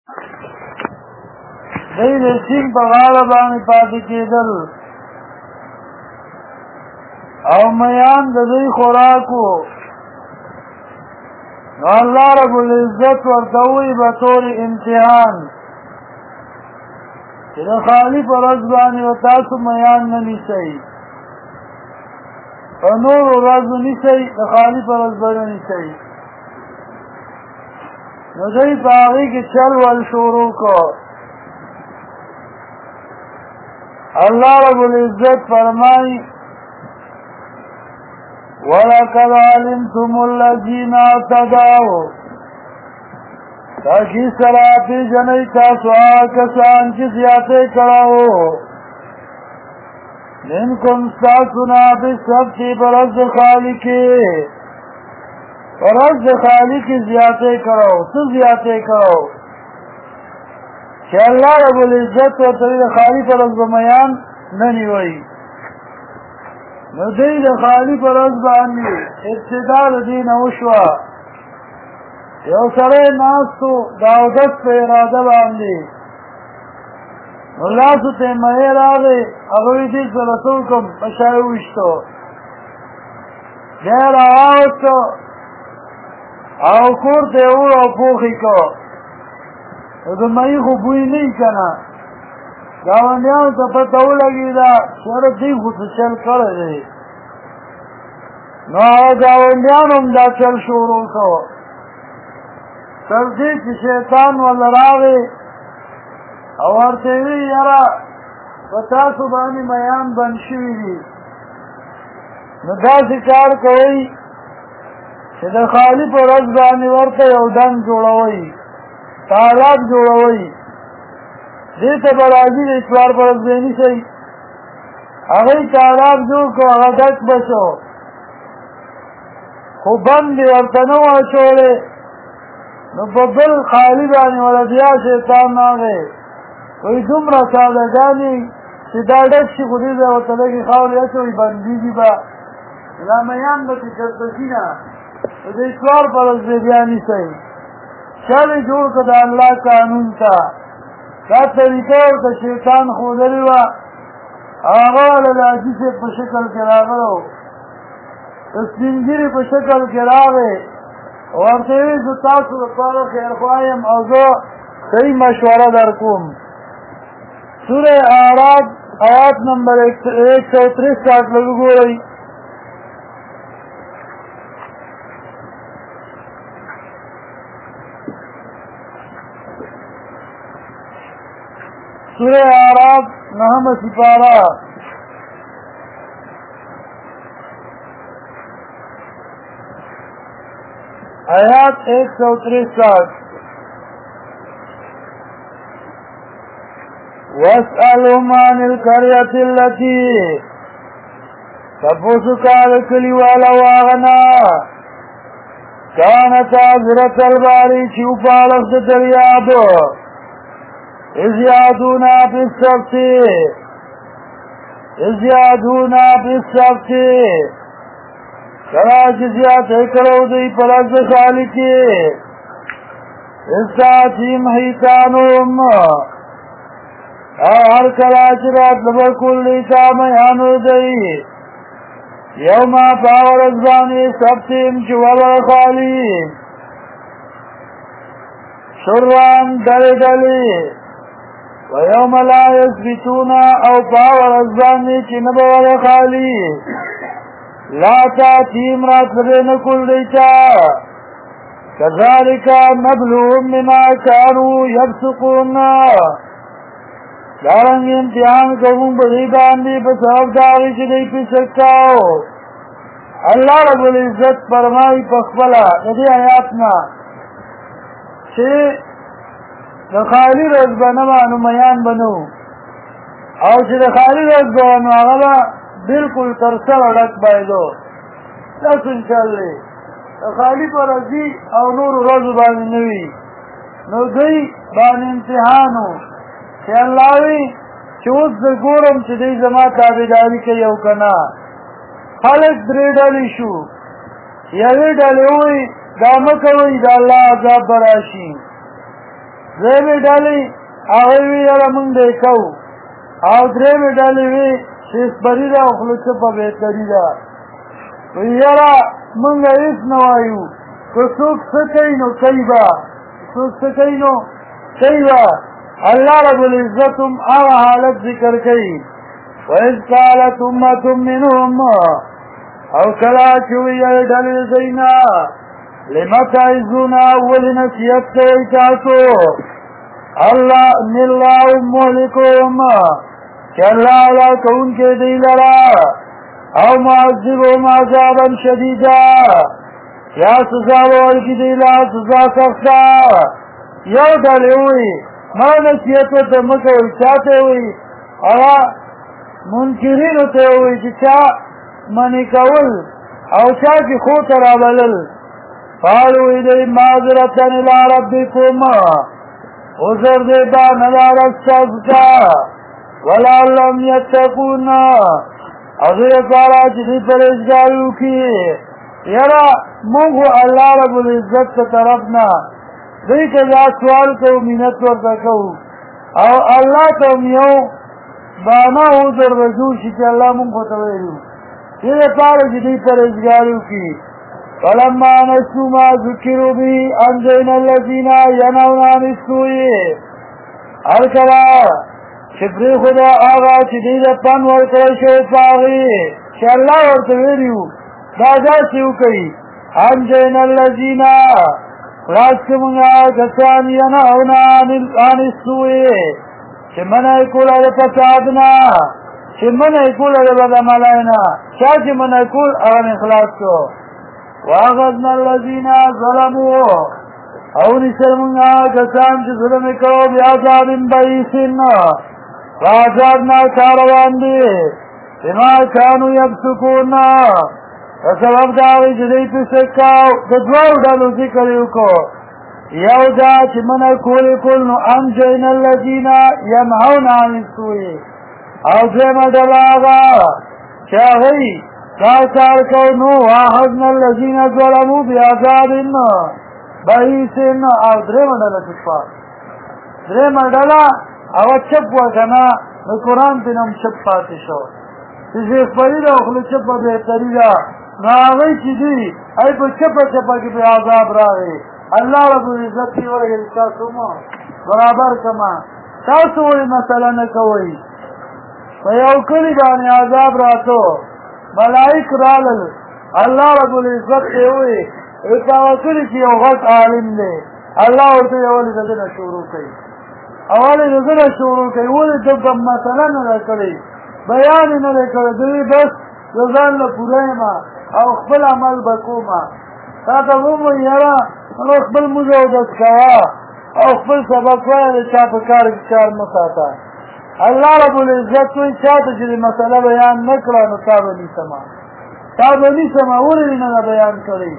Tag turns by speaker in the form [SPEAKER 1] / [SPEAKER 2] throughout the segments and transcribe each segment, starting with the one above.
[SPEAKER 1] دی د سیند په غاړه باندې پاتې کېدل او میان د دوی خوراک و. نو الله رب العزت ورته وایي بطور امتحان چې د خالي په ورځ باندې به تاسو میان نه نیسئ، په نورو ورځو نیسئ، د خالي په ورځ به نه نیسئ. نو دوی په هغې کې چل ول شروع کړو. الله رب العزت فرمایي وَلَقَدْ عَلِمْتُمُ الَّذِينَ اعْتَدَوْا، تاکي سره پیژنئ تاسو هغه کسان چې زیاتې کړو منکم ستاسو نه بالسبت په ورځ د خالي کې، په ورځ د خالي کې زیاتې کړو. څه زیاتې کړو چې الله رب العزت ورته د خالي په ورځ به میان نه نیوئ. نو دوی د خالي په ورځ باندې ابتدا د دې نه وشوه. یو سړی ناست و د اودس په اراده باندې، نو لاسو ته مهی راغی، هغه وایي دې سره څه وکړم، په شا یې وویشتو، بیا یې راواوسته او کور ته یې وړو او پوخ یې کړو. نو د مهي خو بوی نه وي که نه، ګاونډیانو ته پته ولګېده چې یاره دوی خو څه چل کړی دی. نو هغه ګاونډیانو هم دا چل شروع کړو تر دې چې شیطان ول راغی او ورته یې ویل یاره په تاسو باندې میان بند شوي دي، نو داسې کار کوئ چې د خالي په ورځ باندې ورته یو ډنګ جوړوئ، تالاب جوړوئ، دې ته به راځي د اتوار په ورځ به یې نیسئ. هغوی تالاب جوړ کړو، هغه ډک به شو، خو بند یې ورته نه و اچولی. نو په بل خالي باندې وله بیا شیطان راغی، وایي دومره سادهګانې چې دا ډک شي خو دې ځای ورته لږې خاورې اچوئ بندېږي به، دا میان به چې چېرته ځي نه، نو د اتوار په ورځ به بیا نیسئ. چل یې جوړ کړه د الله قانون ته. دا طریقه ورته شیطان ښودلې وه. هغه والا د حاجي صاحب په شکل کې راغلو، د سپین ږیرې په شکل کې راغی، ورته یې ویل زه تاسو لپاره خیرخوا یم او زه صحیح مشوره در کوم. سوره اعراف آیات نمبر 163 لږ وګورئ. سوره اعراف 9 سپارہ آیات 163 وَاسْأَلْهُمْ عَنِ الْقَرْيَةِ الَّتِي تَبُوسُ كَالَ كَلِوَالَ وَاغَنَا كَانَتْ عَذْرَةَ الْبَارِ شُوفَالَ دَرْيَابُ إِذْ يَعْدُونَ بِالسَّبْتِ کلا چې زیاتې کړو دوی په ورځ د خالي کې إِذْ تَأْتِيهِمْ حِيتَانُهُمْ او هر کلا چې راتله به کول دوی ته میانو دوی یوما په هغه ورځ باندې سبتیم چې وبه خالي شرعاً ډلې ډلې ويوم لا يثبتون او په هغه ورځ باندې چې نه به وبه خالي لا تأتيهم راتله نه کول دوی ته كذلك نبلوهم بما كانوا يفسقون دارنګ امتحان کوم په دې باندې په سبب دا چې دې فسق کاو. الله رب العزت فرمایي په خپل دې آیات نه چې د خالی روز باندې میان بنو او چې د خالی روز باندې هغه بالکل تر سره ډک بایدو تاسو ان شاء الله خالی پر ازي او نور روز باندې نوي نو دوی باندې امتحانو چې الله وی چې اوس زه ګورم چې دوی زما تابعداري کوي او که نه. خلک درې ډلې شو، یوې ډلې ووایي دا مه کوئ د الله عذاب به راشي، درېمې ډلې هغوی وي یاره مونږ دی کوو او درېمې ډلې وي چې اسپري ده او خوله چپه بهتري ده وایي یاره مونږ هېڅ نه وایو که څوک څه کوي نو کوي به څوک څه کوي نو کوي به الله رب العزت هم هغه حالت ذکر کوي وإذ قالت أمة منهم او کلا چې ویل ډلې دینا لم تعظون ولې نصیحت کوئ تاسو الله مهلکهم چې الله هلاکوونکی دی لره او معذبهم عذابا شدیدا یا سزا به ورکړي دی له سزا سخته یو ډلې وایي ما نصیحت ورته مه کوئ چا ته وایي هغه منکرینو ته وایي چې چا منی کول او چا چې خو ته رابلل قالو ایدی معذرتن الى ربکم عذر دې دا نه لاره ستاسو ته ولعلهم یتقون او دې لپاره چې دوی پرهیزګاري وکړي یاره موږ الله رب العزت په طرف نه دوی ته دا سوال کوو منت ورته کوو او الله ته هم یو بهانه عذر رجوع شي چې الله موږ خو ته ویلو دې لپاره چې دوی پرهیزګاري وکړي فلما نسوا ما ذکروا به انجینا الذین ینهون عن السوء هر کله چې پرېښوده هغه چې دوی ته پند ورکړی شوی په هغې چې الله ورته ویلي وو دا داسې وکړي انجینا الذین خلاص کړو موږ هغه کسان ینهون عن السوء چې منع یې کوله د فساد نه چې منع یې کوله د بدعملۍ نه چا چې منع کول هغه مې خلاص کړو واخذنا الذين ظلموا او نسل منها کسان چې ظلم کوي بعذاب بئیس عذاب ناکاروان دي بما كانوا يفسقون فسبب دا وی چې دوی په شکاو د دوو ډلو ذکر وکړو یو دا چې منع کول نو انجینا الذین ینهون عن السوء او دویمه ډله هغه چې هغوی کار کو نو واخذنا الذين ظلموا بعذاب بئیس او درېمه ډله درېمه ډله هغه چپ وکنه د قرآن پې نه هم چپ پاتې شو چې شیخپري ده او خوله چپه بهتري ده نو هغوی چې دي هغوی په چپه چپه کې پې عذاب راغی الله رب العزت یې ورغلي تاسو مه برابر کما تاسو ولې مسله نه کوئ په یو کلي باندې عذاب راتو ملائک رالل الله رب العزت ته وی توکل چې یو غټ عالم دی الله ورته ولې دغه شروع کوي اول دغه شروع کوي ولې دغه مثلا نه کوي بیان نه کوي دوی بس ځان له پوره ما او خپل عمل وکوما تا ته ومو یاره نو خپل موزه د ښکوا او خپل سبق وایي چې په کار مساته الله رب العزت وی چاته چې مسله بیان نکړه نو تا به نیسما ولې نه بیان کړی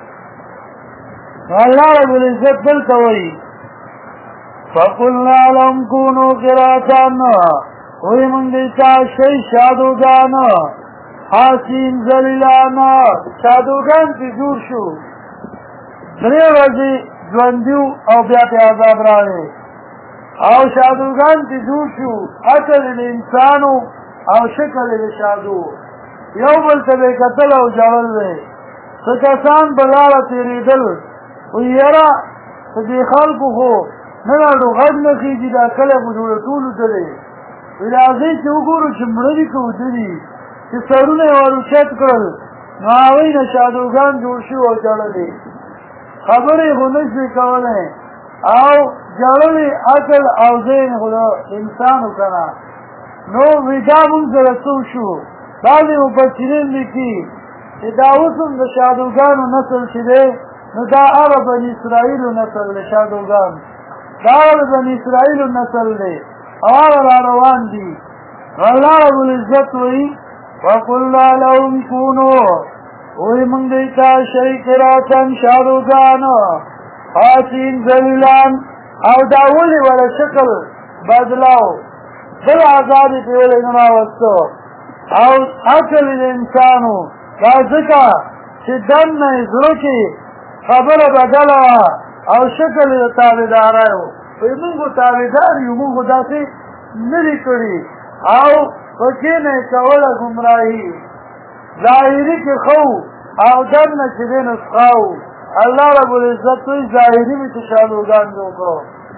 [SPEAKER 1] الله رب العزت دلته وی فقلنا لهم كونوا قردة وی مونږ دې ته شئ شادوګان حاسین ذلیلان شادوګان چې جوړ شو درې ورځې ژوندي او بیا پې عذاب راغی او شادوګان چې جوړ شو عقل د انسانو او شکل د شادو یو بل ته به کتل او ژړل دی څه کسان به لاره تېرېدل وایي یاره په دې خلکو خو نه راډو غږ نه خېږي دا کلی خو جوړه ټولو ته دی وایي راځئ چې وګورو چې مړه دي که وده دي چې سرونه یې ور اوچت کړل نو هغوی نه شادوګان جوړ شو او ژړلې خبرې خو نه شوې کولی او جړلې عقل او ذهن خو د انسانو که نه نو وی دا مونږ سره څه وشو بعضې مفسرین لیکي چې دا اوس هم د شادوګانو نسل چې دی نو دا هغه بني اسرائیلو نسل دی شادوګان دا هغه بني اسرائیلو نسل دی او هغه را روان دي الله رب العزت وایي وقلنا لهم كونوا وی مونږ دوی ته شئ قراتن شادوګان حاسین ذلیلان او دا ولې ولا شکل بدلاو بل عذاب یې پې ولې نه راوستو او عقل د انسانو دا ځکه چې دننه یې زړه کې خبره بدله وه او شکل یې د تابعدارۍ و وی مونږ تابعدار یو مونږ داسې نه دي کړي او پکې نه کوله ګمراهي ظاهري کې خو او دنه چې دی نسخاو الله رب العزت وی ظاهري مې تشالوګان وکړو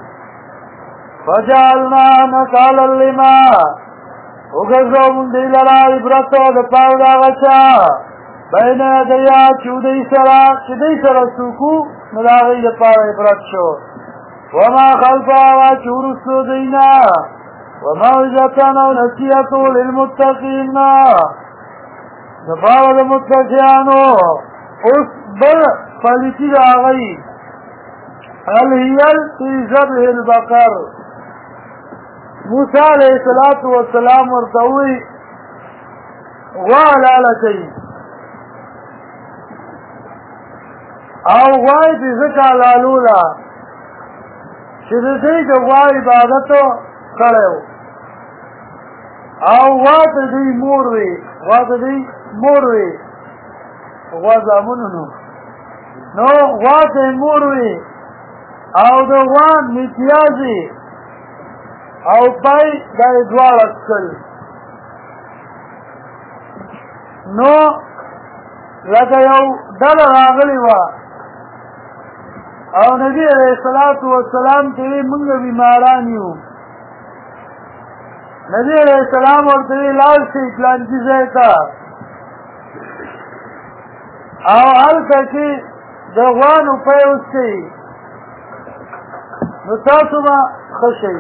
[SPEAKER 1] فجعلنا نکالا لما وګرځو مونږ دی لرا عبرت د پاره دا غچا بین دیا چودی سره سوکو نو دا غي د پاره عبرت شو وما خلفا وچورسو دینا وموعظة ونصيحة للمتقين دپاره د متقیانو اوس بل پالیسی د هغوی الهیل فی ذبح البقر موسی علیه السلام ورته ووایي غوا حلاله کوي او غوا یې پې ځکه حلالوله چې د دوی د غوا عبادت کړی و او غوا ته دوی مور وي غوا زامنو نو غوا ته مور وي او د غوا میتیازي او پای دا یې دواړه څکل نو لکه یو ډله راغلې وه او نبي علیه السلام ته وی مونږ بیماران یو نبی علیہ السلام ورته وی لاړ شئ فلانکي ځای ته او هلته کې د غوانو پی وڅښئ نو تاسو به ښه شئ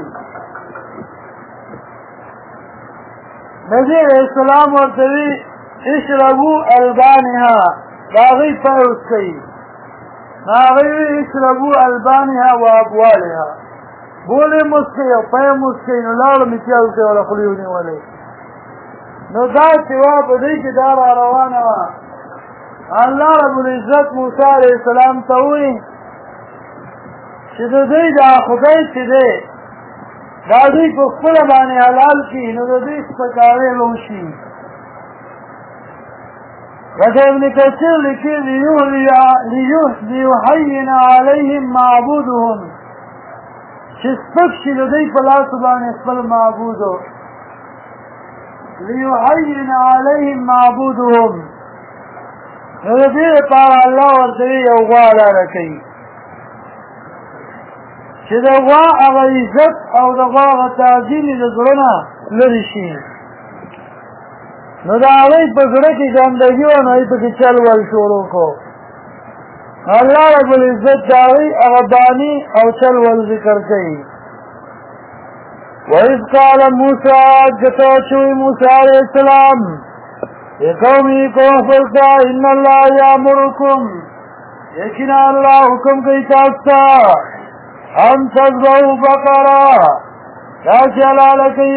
[SPEAKER 1] نبی علیہ السلام ورته وی اشربوا البانها د هغوی پی وڅښئ نو هغوی وی اشربوا البانها و ابوالها بولې مسکې او پی مسکې نو لاړه میتیاو ته وله خولې ونیولې نو دا چې وه په دې کې دا را روانه وه الله رب العزت موسی علیه السلام ته ووایي چې د دوی دا خدای چې دی دا دوی په خپله باندې حلال کړي نو د دوی سپکاوی به وشي لکه ابن کثیر لیکي لیحین علیهم معبودهم چې سپک شي د دوی په لاسو باندې خپل معبودو لیحین علیهم معبودهم نو د دې لپاره الله ورته یو غوا حلاله کوي چې د غوا هغه عزت او د غوا هغه تعظیم یې د زړه نه لرې شي نو د هغوی په زړه کې ګندګي وه نو هغوی پکې چل ول شروع کړو الله رب العزت د هغوی هغه باني او چل ول ذکر کوي وَإِذْ قَالَ مُوسَىٰ جَتَوَچُوِي مُوسَىٰ علیہ السلام قومی قوم فلتا ان اللہ یامرکم یقینا اللہ حکم کئی تاستا ان تذبحوا بقرہ دا چلال کئی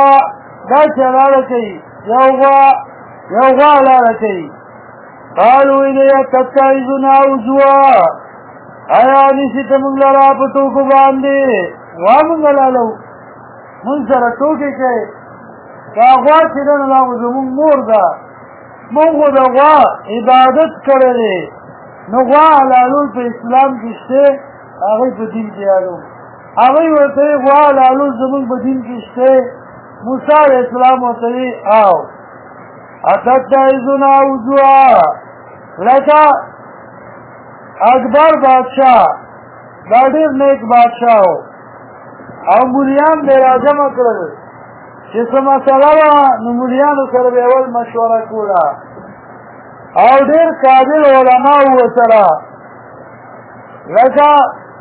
[SPEAKER 1] یوغا حلال کئی قالوا انیا تتعیزنا عزوا آیا نشت منگ لرا پتوکو باندے وامنگ لالو من سر ٹوکے کئی کاغوا چیدن اللہ زمون مور دا مونږ د غوا عبادت کړی نو غوا حلالول په اسلام کې شته هغوی په دین کې یادو هغوی ورته غوا حلالول زمونږ په دین کې شته موسی علیه السلام ورته وی او اتتخذون عزوا لکه اکبر بادشاہ دا ډېر نیک بادشاہ او مولیان به راجمع کړل چې څه مسله وه نو مولیانو سره به اول مشوره کوله او ډېر قابل علما وو ورسره لکه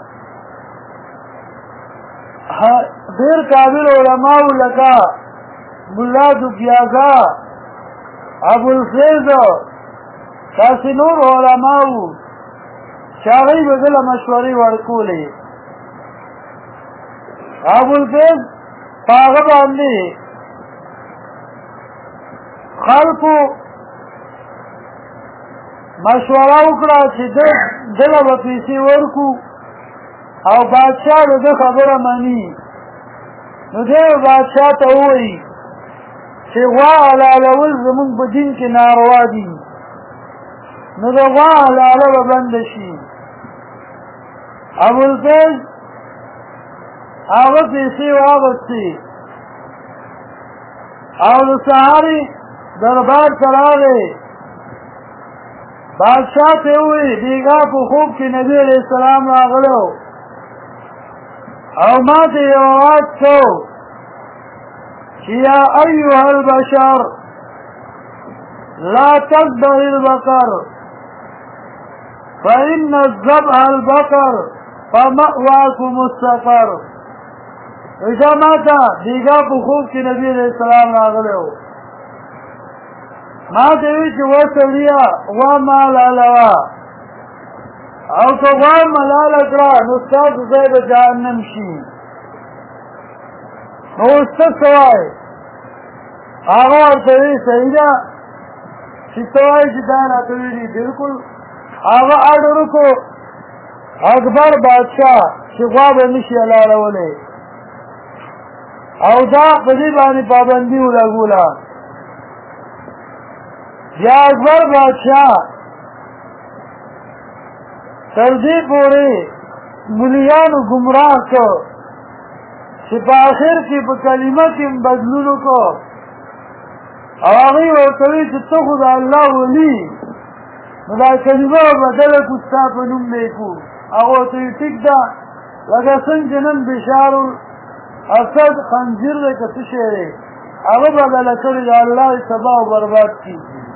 [SPEAKER 1] ډېر قابل علما وو لکه ملا دوکیازه ابوالفیض داسې نور علما وو چې هغوی به ده له مشورې ورکولې ابوالفیض په هغه باندې خلکو مشوره وکړه چې دله به پیسې ورکو او بادشاه د ده خبره مني نو دی بادشاه ته ووایي چې غوا حلالول زمونږ په دین کې ناروا دي نو د غوا حلاله به بنده شي ابوالفیض هغه پیسې واغستې او د سهاري دربار ته راغی بادشاہ ته وویل بیګا په خوب کې نبي علیه السلام راغلی او ما ته یو آواز کو چې یا ایها البشر لا تذبح البقر فإن الذبح البقر فمأواكم السفر ایسا ماتا دیگا پو خوب کی نبی علیہ السلام راغلے ہو ما تیوی چی وصلیا وما لالوا او تو وما لالکرا نستاق زیب جہنم شی نو استد سوائی آغا اور تیوی سیدہ چی سوائی چی دانا تیوی بلکل آغا آڈرو کو اکبر بادشاہ شغاب نشی اللہ رولے او دا پدی بانی پابندی لگولا یا اکبر بادشاہ تردی پوری ملیانو گمراہ کو چپا آخر کی پا کلمہ کی بدلونو کو او آغی ورطوی چطو خدا اللہ ولی مدا کلمہ بدل کتا پنم بیکو اگو توی ٹک دا لگا سن جنن بشارو اسد خنزیر دے کسی شیرے اگر بدل کری اللہ تباہ و برباد کی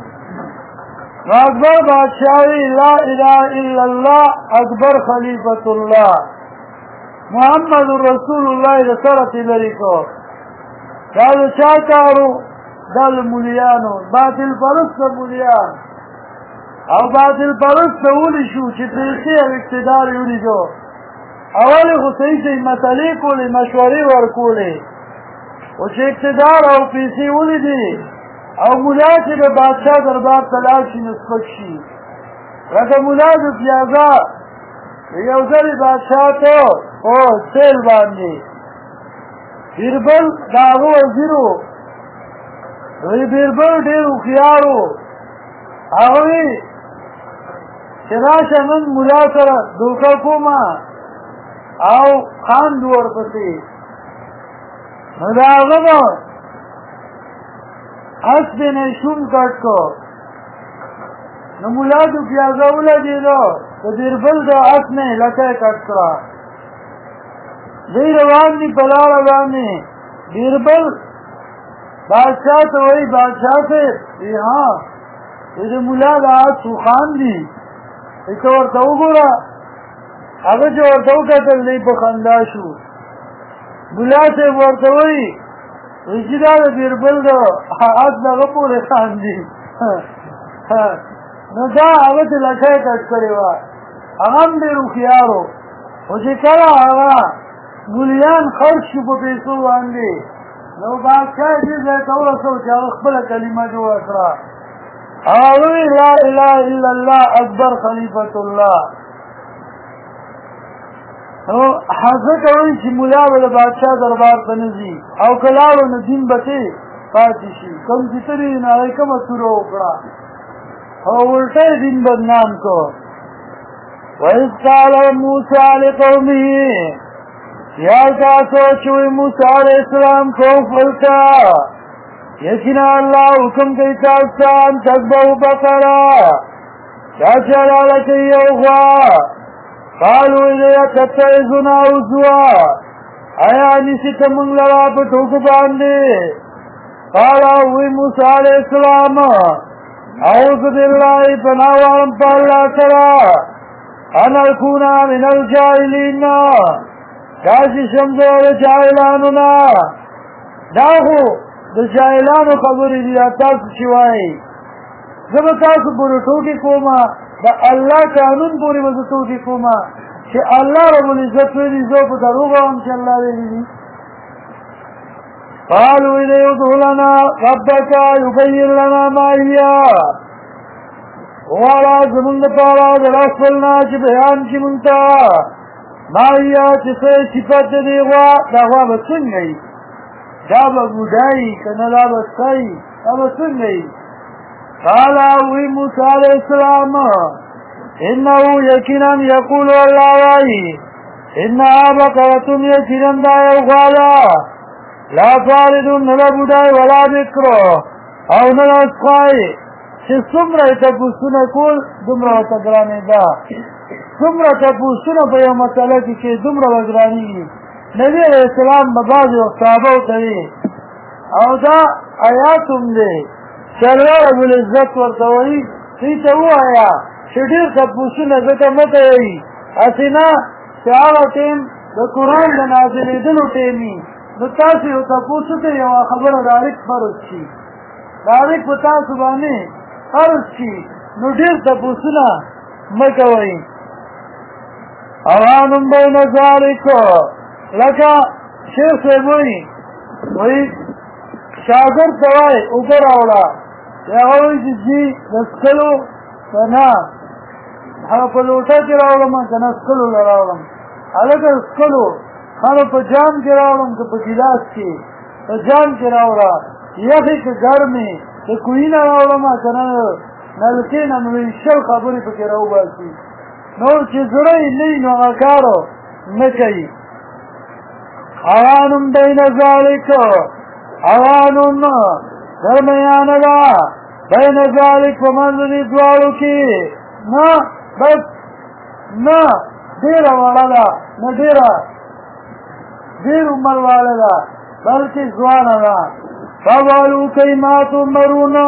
[SPEAKER 1] اکبر بادشاہی لا الہ الا اللہ اکبر خلیفت اللہ محمد رسول اللہ رسالت لرکو دال چاکارو دال ملیانو باطل پرست ملیان او باطل پرست اولی شو چی پیسی او اقتدار یونی جو اولی خصوصی چی مسئلی کولی مشوری ورکولی و چی اقتدار او پیسی اولی دی او ملا چی به بادشاہ دربار تلال شی نسپک شی رکا ملا دو پیازا یو ذری بادشاہ تو او سیل باندی بیربل داغو وزیرو بیربل دیرو خیارو اوی چراش من ملا سر دوکا کوما او خان دور پسی مداغنو اس بین شوم کٹ کو نو ملا دو پیازا اولا دیدو تو بیربل دا اس نے لکے کٹ کرا دی روان دی پلا روانی بیربل بادشاہ تو وہی بادشاہ سے ہاں یہ ملا دا سو خان دی ایسا ورطاو گورا اگر جو ورطاو کتل دی پخنداشو ملا سے ورطاوی رجدہ دا بیربل دا آت نغپو رخان دی نو دا اگر تی لکھائی کٹ کرے وا اغم دیرو خیارو وچی کلا آغا ملیان خرش شو پا پیسو واندی نو بادشاہ جیز ہے تورا سو چاہ اخبر کلمہ جو اکرا آوی لا الہ الا اللہ اکبر خلیفت اللہ حضرت اوی چی ملا بلا بادشاہ دربار تنزی او کلارو ندین بچے پاتی شی کم جتری نائی کم سورو اکڑا او الٹے دین بدنام کو وَإِذْ قَالَ مُوسَى لِقَوْمِهِ یا کاسو چوئی موسیٰ علیہ السلام کو فلتا یقینا اللہ حکم کئی تاستان تذبح بقرہ چاچا لالکی یوغوا قالو اذا تتعزنا عزوا آیا نسیت منگ لرا پتوک باندے قالا ہوئی موسیٰ علیہ السلام اعوذ باللہ پناوارم پا اللہ سرا ان اکونا من الجاہلین کاسی شمدو دا جاہلانونا داخو دا جاہلانو خبری دیا تاسو چوائی زب تاسو پوری ٹوکی کوما دا اللہ قانون پوری وزا ٹوکی کوما چه اللہ رب العزت ویدی زو پا دروغا ہم چه اللہ ویدی قالو ایدے ادھو لنا ربکا یبین لنا ما ہیا والا زمند پارا در اصفلنا چه بیان چه منتا ما ہیا چه سے صفت دیغوا داغوا بسن گئی دابا بودائی کنلا بسائی دابا سن گئی قالا وی موسیٰ علیہ السلام انہو یقیناً یقول اللہ وائی انها بقرتن یقیناً دا یو غوالا لا فاردن نلا بودای ولا بکر او نلا اسخای چه سمره تپوسونه کول دمره و تگرانی دا سمره تپوسونه په یو مسئله که دمره وگرانی نبی علیہ السلام ببازی و صحابه توی او دا آیاتم دی چلو رب العزت ورطوئی تیتا او آیا شدیر تپوسونه زکا متوئی اسینا چه آغا تیم دا قرآن دا نازلی دلو تیمی نو تاسی و تپوسو تے یو خبر دارک فرض چی دارک پتاسو بانی فرض چی نو دیر تپوسونا مکوئی اوانم بین ذالکو لکا شیخ سیبوئی وی شاگر توائی اوپر اولا یاغوی جی نسکلو کنا پا لوٹا کی راولم کنا اسکلو لراولم علکا اسکلو خانو پا جام کی راولم که پا گلاس کی پا جام کی راولا یخی که گرمی که کوئینا راولم کنا نلکینا نوی شل خبری پا کی راو باسی نو چه زرعی لی نو اکارو نکی اوانم بین ذالک اوانم درمیان دا بین ذالک ومنزلی دوارو کی نا بس نا دیر والا دا نا دیر عمر والا دا بلکہ زوانا دا فوالو کئی ماتو مرونا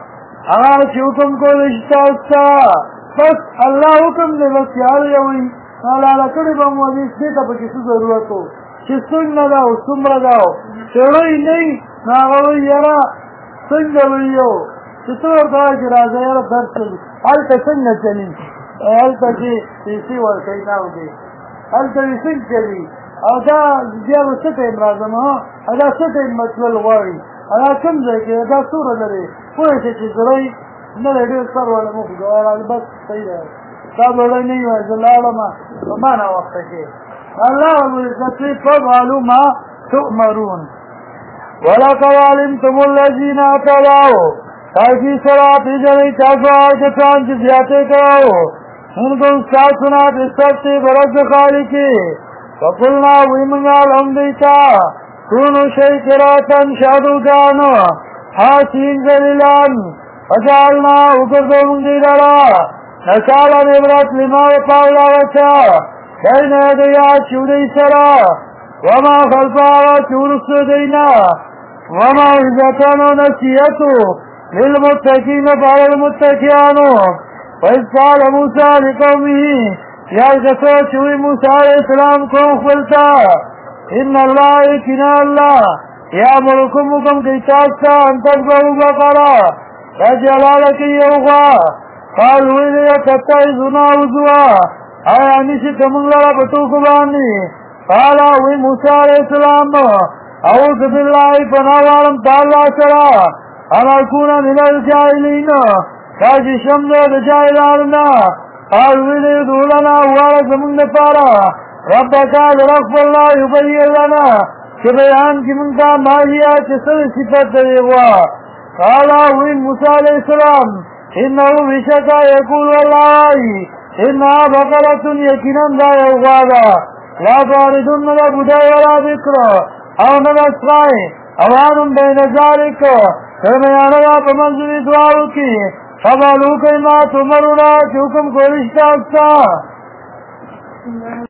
[SPEAKER 1] آج حکم کو رشتہ استا بس اللہ حکم دے بس یار یوئی نالالا کڑی بام وزیس دیتا پا کسی ضرورت ہو چی سنگ نداو سمر داو چڑوئی نہیں ناغوئی یرا سنگ لئیو چی طور دائی چی رازا یرا در چلی حال تا سنگ چلی حال تا چی پیسی ورکی ناو دی حال تا سنگ چلی او دا دیارو ستا امرازم ها ادا ستا مطلل غواری ادا کم زکی ادا سور لري پوهشه چی زرائی نده دیر سر والا مخی گوارا بس صحیح ہے صاحب لڑائی نہیں ہوئے زلالما ومانا وقت کے اللہ عزت فضالو ما تؤمرون وَلَقَدْ عَلِمْتُمُ الَّذِينَ اعْتَدَوْا تاکی سرات جنی چاسوار کسان کی زیادے کراؤ انکو ساتنا بسکتے برد خالقی فقلنا ویمنگا لہمدیتا کونو شیکراتن شادوگانو حاسین زلیلان فجعلنا اکردو منگی لرا نکالا نبرت لما وقاولا وچا بین یدیا چودی سرا وما خلفا چورس دینا وما عزتانو نسیتو للمتقین بار المتقیانو فإذ قال موسیٰ لقومه یا کسو چوی موسیٰ علیہ السلام کو خلتا ان اللہ اکنا اللہ یا ملکم حکم کی تاستا انتک بہو بقرا رجلالکی یوغا قالوی لیا تتعیزنا وزوا آیا نیسی کمنگ لرا بطوک بانی قالا وی موسیٰ علیہ السلام اعوذ باللہ پناوارم تعالی سرا انا کونا من الجاہلین کاجی شمد جاہلاننا قالوی لیا دولنا وارا زمن پارا ربکا لرغف اللہ یبین لنا کہ بیان کی منکا ماہیا چسر صفت دیوا قالا وی موسیٰ علیہ السلام انہو بشکا یقول اللہ انہا بقرتن یقیناً دا یوغادا لا فاردن لا بدای ولا بکر او نبسرائی اوانم بین ذالک فرمیانوا بمنزلی دوارو کی فبالو کئی ما تمرونا چوکم کو رشتہ